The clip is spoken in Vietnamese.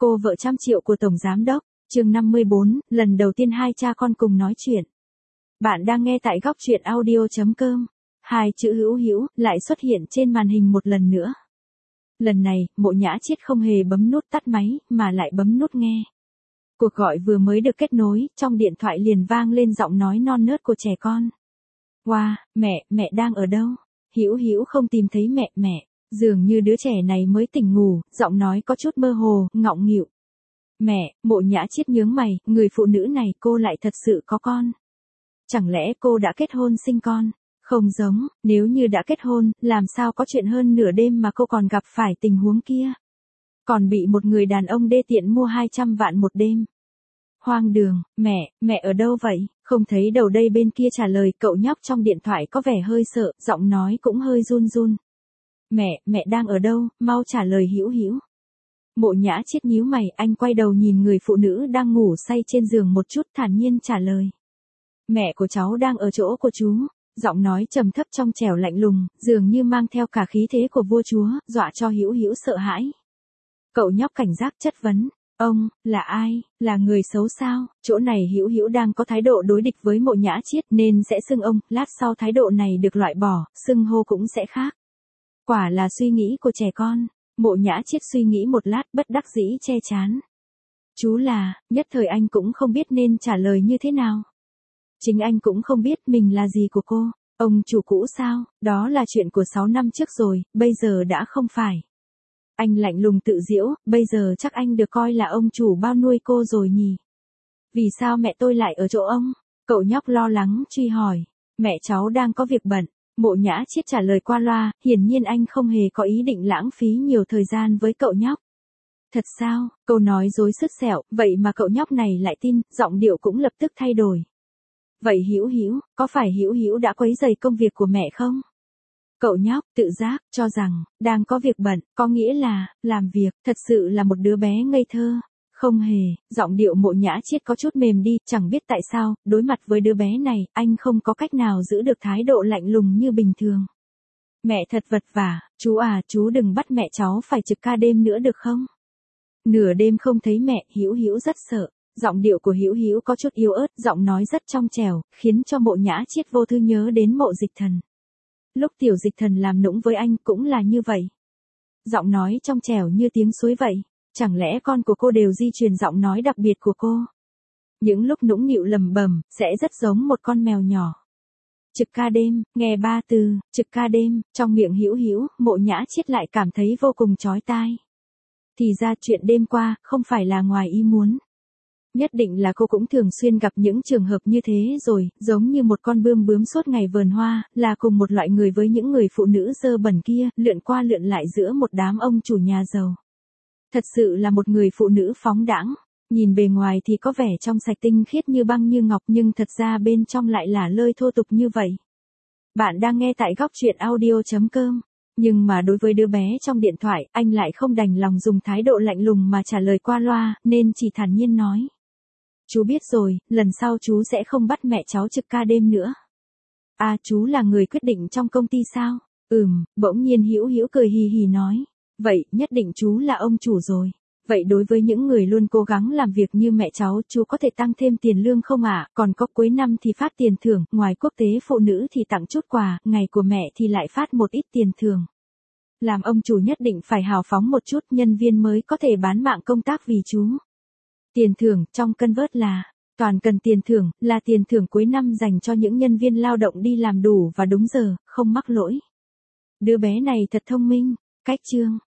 Cô vợ trăm triệu của Tổng Giám Đốc, chương 54, lần đầu tiên hai cha con cùng nói chuyện. Bạn đang nghe tại góc truyện audio.com. Hai chữ Hữu Hữu lại xuất hiện trên màn hình một lần nữa. Lần này, Mộ Nhã Chiết không hề bấm nút tắt máy, mà lại bấm nút nghe. Cuộc gọi vừa mới được kết nối, trong điện thoại liền vang lên giọng nói non nớt của trẻ con. Wow, mẹ đang ở đâu? Hữu Hữu không tìm thấy mẹ. Dường như đứa trẻ này mới tỉnh ngủ, giọng nói có chút mơ hồ, ngọng nghịu. Mẹ, Mộ Nhã Chiết nhướng mày, người phụ nữ này cô lại thật sự có con. Chẳng lẽ cô đã kết hôn sinh con? Không giống, nếu như đã kết hôn, làm sao có chuyện hơn nửa đêm mà cô còn gặp phải tình huống kia? Còn bị một người đàn ông đê tiện mua 200 vạn một đêm. Hoang đường, mẹ ở đâu vậy? Không thấy đầu đây bên kia trả lời, cậu nhóc trong điện thoại có vẻ hơi sợ, giọng nói cũng hơi run. Mẹ đang ở đâu, mau trả lời Hữu Hữu. Mộ Nhã Chiết nhíu mày, anh quay đầu nhìn người phụ nữ đang ngủ say trên giường một chút, thản nhiên trả lời. Mẹ của cháu đang ở chỗ của chú. Giọng nói trầm thấp trong trẻo lạnh lùng, dường như mang theo cả khí thế của vua chúa, dọa cho Hữu Hữu sợ hãi. Cậu nhóc cảnh giác chất vấn. Ông, là ai, là người xấu sao? Chỗ này Hữu Hữu đang có thái độ đối địch với Mộ Nhã Chiết nên sẽ xưng ông, lát sau thái độ này được loại bỏ, xưng hô cũng sẽ khác. Quả là suy nghĩ của trẻ con. Mộ Nhã Chiết suy nghĩ một lát, bất đắc dĩ che chán. Chú là, nhất thời anh cũng không biết nên trả lời như thế nào. Chính anh cũng không biết mình là gì của cô. Ông chủ cũ sao? Đó là chuyện của 6 năm trước rồi, bây giờ đã không phải. Anh lạnh lùng tự giễu, bây giờ chắc anh được coi là ông chủ bao nuôi cô rồi nhỉ? Vì sao mẹ tôi lại ở chỗ ông? Cậu nhóc lo lắng truy hỏi. Mẹ cháu đang có việc bận. Mộ Nhã Chiết trả lời qua loa, hiển nhiên anh không hề có ý định lãng phí nhiều thời gian với cậu nhóc. Thật sao? Câu nói dối sứt sẹo, vậy mà cậu nhóc này lại tin, giọng điệu cũng lập tức thay đổi. Vậy Hữu Hữu, có phải Hữu Hữu đã quấy rầy công việc của mẹ không? Cậu nhóc tự giác cho rằng đang có việc bận, có nghĩa là làm việc, thật sự là một đứa bé ngây thơ. Không hề, giọng điệu Mộ Nhã Chiết có chút mềm đi, chẳng biết tại sao, đối mặt với đứa bé này, anh không có cách nào giữ được thái độ lạnh lùng như bình thường. Mẹ thật vật vả, chú đừng bắt mẹ cháu phải trực ca đêm nữa được không? Nửa đêm không thấy mẹ, Hữu Hữu rất sợ. Giọng điệu của Hữu Hữu có chút yếu ớt, giọng nói rất trong trẻo, khiến cho Mộ Nhã Chiết vô thư nhớ đến Mộ Dịch Thần. Lúc Tiểu Dịch Thần làm nũng với anh cũng là như vậy. Giọng nói trong trẻo như tiếng suối vậy. Chẳng lẽ con của cô đều di truyền giọng nói đặc biệt của cô? Những lúc nũng nịu lầm bầm, sẽ rất giống một con mèo nhỏ. Trực ca đêm, nghe ba từ, trực ca đêm, trong miệng Hữu Hữu, Mộ Nhã Chiết lại cảm thấy vô cùng chói tai. Thì ra chuyện đêm qua, không phải là ngoài ý muốn. Nhất định là cô cũng thường xuyên gặp những trường hợp như thế rồi, giống như một con bướm suốt ngày vườn hoa, là cùng một loại người với những người phụ nữ dơ bẩn kia, lượn qua lượn lại giữa một đám ông chủ nhà giàu. Thật sự là một người phụ nữ phóng đãng, nhìn bề ngoài thì có vẻ trong sạch tinh khiết như băng như ngọc nhưng thật ra bên trong lại là lơi thô tục như vậy. Bạn đang nghe tại góc truyện audio.com. Nhưng mà đối với đứa bé trong điện thoại, anh lại không đành lòng dùng thái độ lạnh lùng mà trả lời qua loa, nên chỉ thản nhiên nói. Chú biết rồi, lần sau chú sẽ không bắt mẹ cháu trực ca đêm nữa. À, chú là người quyết định trong công ty sao? Bỗng nhiên Hữu Hữu cười hì hì nói. Vậy, nhất định chú là ông chủ rồi. Vậy đối với những người luôn cố gắng làm việc như mẹ cháu, chú có thể tăng thêm tiền lương không ạ? Còn có cuối năm thì phát tiền thưởng, ngoài quốc tế phụ nữ thì tặng chút quà, ngày của mẹ thì lại phát một ít tiền thưởng. Làm ông chủ nhất định phải hào phóng một chút, nhân viên mới có thể bán mạng công tác vì chú. Tiền thưởng, trong cân vớt là, toàn cần tiền thưởng, là tiền thưởng cuối năm dành cho những nhân viên lao động đi làm đủ và đúng giờ, không mắc lỗi. Đứa bé này thật thông minh, cách chương.